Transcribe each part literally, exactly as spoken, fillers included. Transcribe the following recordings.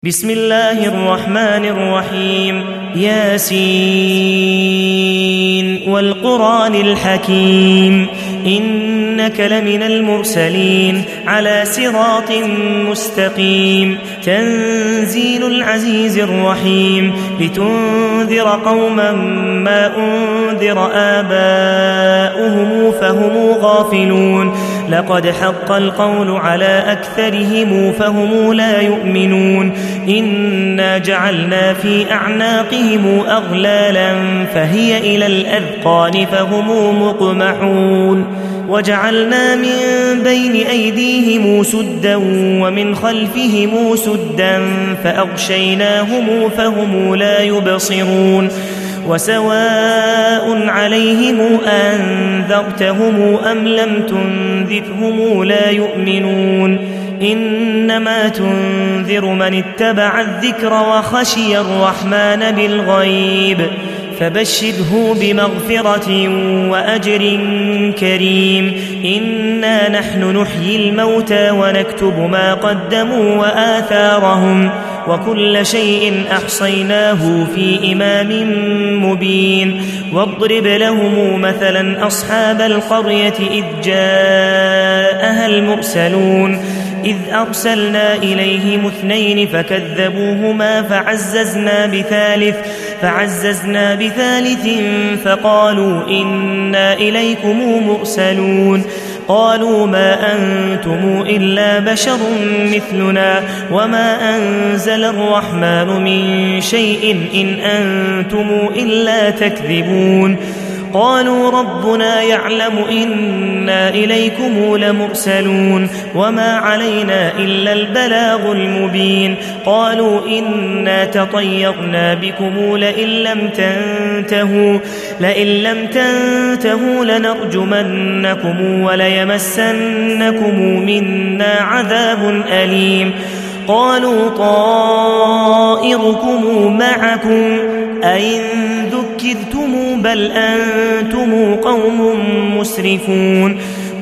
بسم الله الرحمن الرحيم ياسين والقرآن الحكيم إنك لمن المرسلين على صراط مستقيم تنزيل العزيز الرحيم لتنذر قوما ما أنذر آباؤهم فهم غافلون لقد حق القول على أكثرهم فهم لا يؤمنون إنا جعلنا في أعناقهم أغلالا فهي إلى الأذقان فهم مقمحون وجعلنا من بين أيديهم سدا ومن خلفهم سدا فأغشيناهم فهم لا يبصرون وسواء عليهم أنذرتهم أم لم تنذرهم لا يؤمنون إنما تنذر من اتبع الذكر وخشي الرحمن بالغيب فبشره بمغفرة وأجر كريم إنا نحن نحيي الموتى ونكتب ما قدموا وآثارهم وكل شيء أحصيناه في إمام مبين واضرب لهم مثلا أصحاب القرية إذ جاءها المرسلون إذ أرسلنا إليهم اثنين فكذبوهما فعززنا بثالث فعززنا بثالث فقالوا إنا إليكم مرسلون قالوا ما أنتم إلا بشر مثلنا وما أنزل الرحمن من شيء إن أنتم إلا تكذبون قالوا ربنا يعلم إنا إليكم لمرسلون وما علينا إلا البلاغ المبين قالوا إنا تطيرنا بكم لئن لم تنتهوا لئن لم تنتهوا لنرجمنكم وليمسنكم منا عذاب أليم قالوا طائركم معكم أئن ذكرتم بل أنتم قوم مسرفون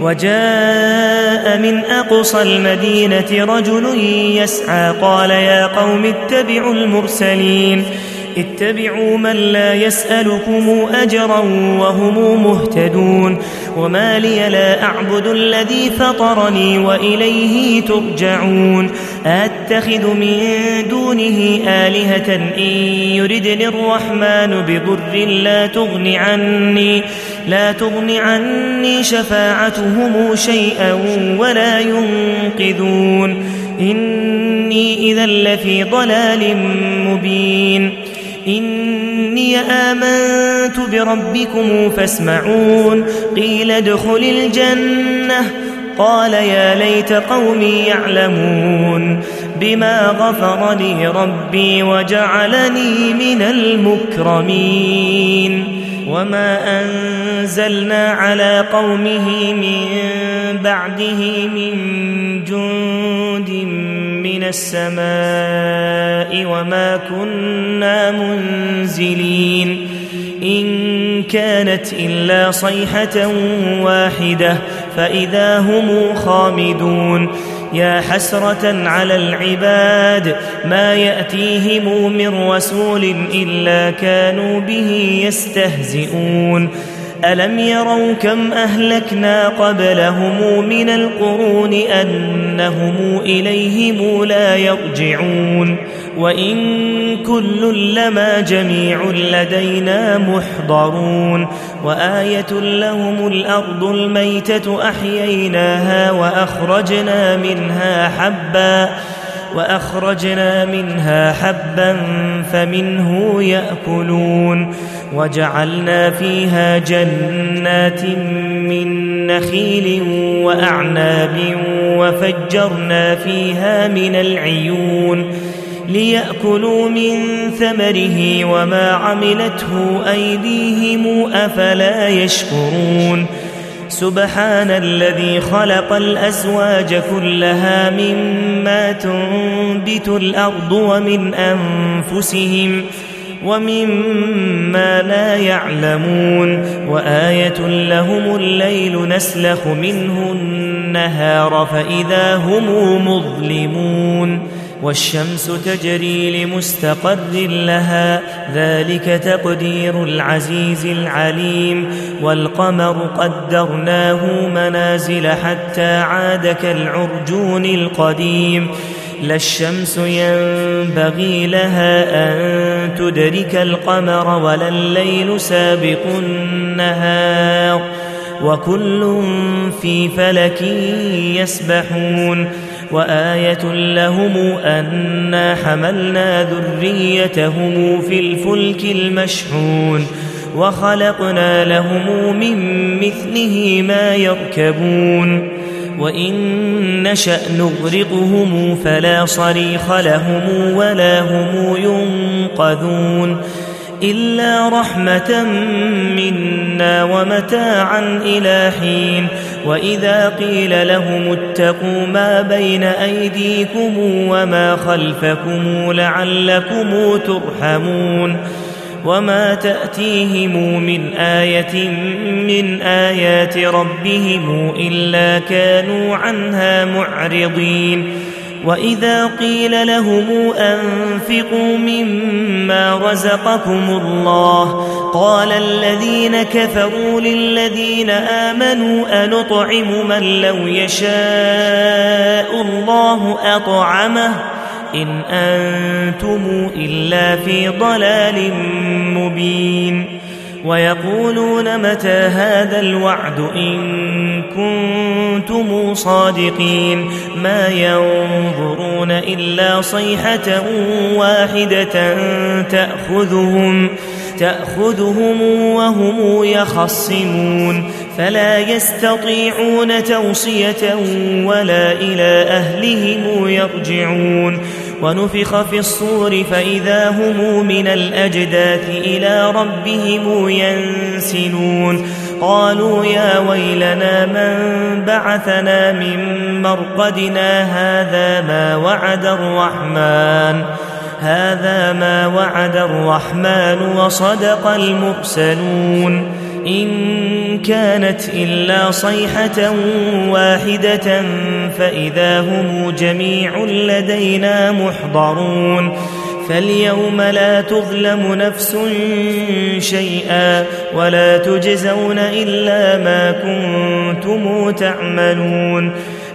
وجاء من أقصى المدينة رجل يسعى قال يا قوم اتبعوا المرسلين اتبعوا من لا يسألكم أجرا وهم مهتدون وما لي لا أعبد الذي فطرني وإليه ترجعون أتخذ من دونه آلهة إن يردني الرحمن بضر لا تغن عني لا تغن عني شفاعتهم شيئا ولا ينقذون إني إذا لفي ضلال مبين إني آمنت بربكم فاسمعون قيل ادخل الجنة قال يا ليت قومي يعلمون بما غفر لي ربي وجعلني من المكرمين وما أنزلنا على قومه من بعده من جند من السماء وما كنا منزلين إن كانت إلا صيحة واحدة فإذا هم خامدون يا حسرة على العباد ما يأتيهم من رسول إلا كانوا به يستهزئون ألم يروا كم أهلكنا قبلهم من القرون أنهم إليهم لا يرجعون وإن كل لما جميع لدينا محضرون وآية لهم الأرض الميتة أحييناها وأخرجنا منها حبا وأخرجنا منها حبا فمنه يأكلون وجعلنا فيها جنات من نخيل وأعناب وفجرنا فيها من العيون ليأكلوا من ثمره وما عملته أيديهم أفلا يشكرون سبحان الذي خلق الأزواج كلها مما تنبت الأرض ومن أنفسهم ومما لا يعلمون وآية لهم الليل نسلخ منه النهار فإذا هم مظلمون والشمس تجري لمستقر لها ذلك تقدير العزيز العليم والقمر قدرناه منازل حتى عاد كالعرجون القديم لا الشمس ينبغي لها أن تدرك القمر ولا الليل سابق النهار وكل في فلك يسبحون وآية لهم أنا حملنا ذريتهم في الفلك المشحون وخلقنا لهم من مثله ما يركبون وإن نشأ نغرقهم فلا صريخ لهم ولا هم ينقذون إلا رحمة منا ومتاعا إلى حين وإذا قيل لهم اتقوا ما بين أيديكم وما خلفكم لعلكم ترحمون وما تأتيهم من آية من آيات ربهم إلا كانوا عنها معرضين وإذا قيل لهم أنفقوا مما رزقكم الله قال الذين كفروا للذين آمنوا أنطعم من لو يشاء الله أطعمه إن أنتم إلا في ضلال مبين ويقولون متى هذا الوعد إن كنتم صادقين ما ينظرون إلا صيحة واحدة تأخذهم تأخذهم وهم يخصمون فلا يستطيعون توصية ولا إلى أهلهم يرجعون ونفخ في الصور فإذا هم من الأجداث إلى ربهم ينسلون قالوا يا ويلنا من بعثنا من مرقدنا هذا ما وعد الرحمن هذا ما وعد الرحمن وصدق المرسلون إن كانت إلا صيحة واحدة فإذا هم جميع لدينا محضرون فاليوم لا تظلم نفس شيئا ولا تجزون إلا ما كنتم تعملون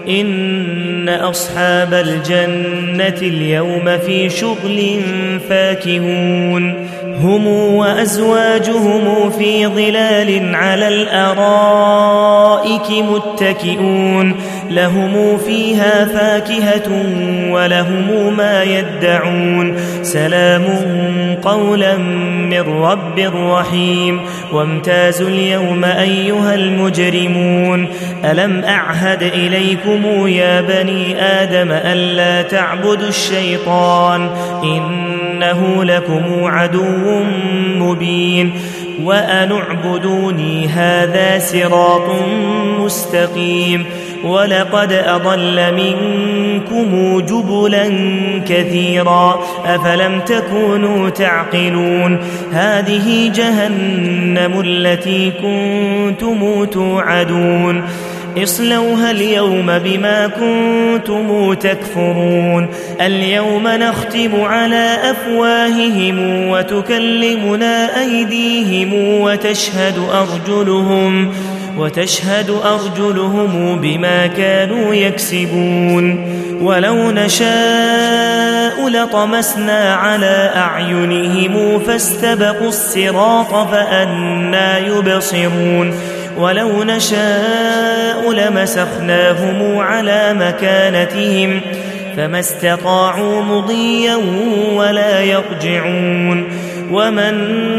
إن أصحاب الجنة اليوم في شغل فاكهون هم وأزواجهم في ظلال على الأرائك متكئون لهم فيها فاكهة ولهم ما يدعون سلام قولا من رب رحيم وامتازوا اليوم أيها المجرمون ألم أعهد إليكم يا بني آدم ألا تعبدوا الشيطان إنه لكم عدو مبين وأن اعبدوني هذا صراط مستقيم ولقد أضل منكم جبلا كثيرا أفلم تكونوا تعقلون هذه جهنم التي كنتم توعدون اصلوها اليوم بما كنتم تكفرون اليوم نختم على أفواههم وتكلمنا أيديهم وتشهد أرجلهم وتشهد أرجلهم بما كانوا يكسبون ولو نشاء لطمسنا على أعينهم فاستبقوا الصراط فأنى يبصرون ولو نشاء لمسخناهم على مكانتهم فما استطاعوا مضيا ولا يرجعون ومن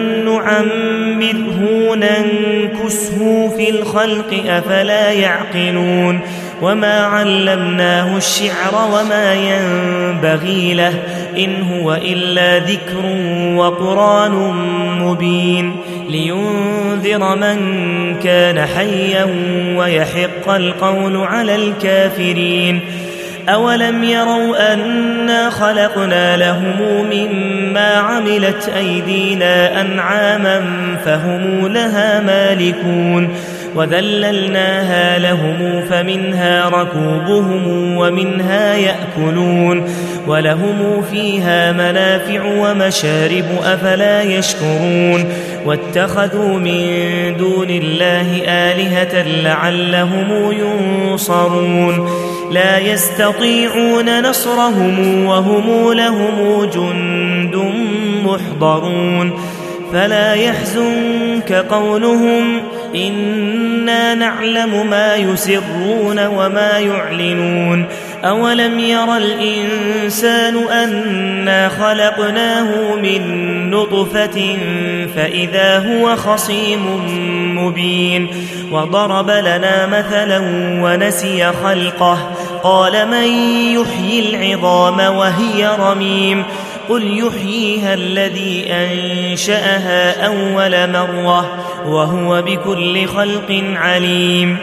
نعمره ننكسه في الخلق أفلا يعقلون وما علمناه الشعر وما ينبغي له إن هو إلا ذكر وقرآن مبين لينذر من كان حيا ويحق القول على الكافرين أولم يروا أنا خلقنا لهم مما عملت أيدينا أنعاما فهم لها مالكون وذللناها لهم فمنها ركوبهم ومنها يأكلون ولهم فيها منافع ومشارب أفلا يشكرون واتخذوا من دون الله آلهة لعلهم ينصرون لا يستطيعون نصرهم وهم لهم جند محضرون فلا يحزنك قولهم إنا نعلم ما يسرون وما يعلنون أولم ير الإنسان أنا خلقناه من نطفة فإذا هو خصيم مبين وضرب لنا مثلا ونسي خلقه قال من يحيي العظام وهي رميم قل يحييها الذي أنشأها أول مرة وهو بكل خلق عليم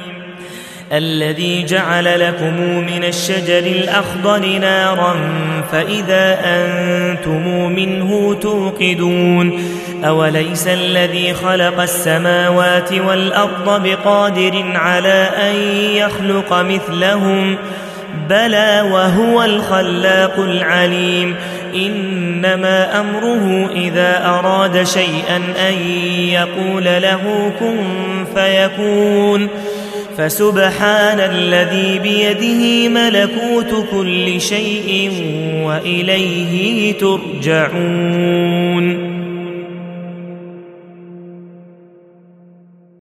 الذي جعل لكم من الشجر الأخضر نارا فإذا أنتم منه توقدون أوليس الذي خلق السماوات والأرض بقادر على أن يخلق مثلهم بلى وهو الخلاق العليم إنما أمره إذا أراد شيئا أن يقول له كن فيكون فسبحان الذي بيده ملكوت كل شيء وإليه ترجعون.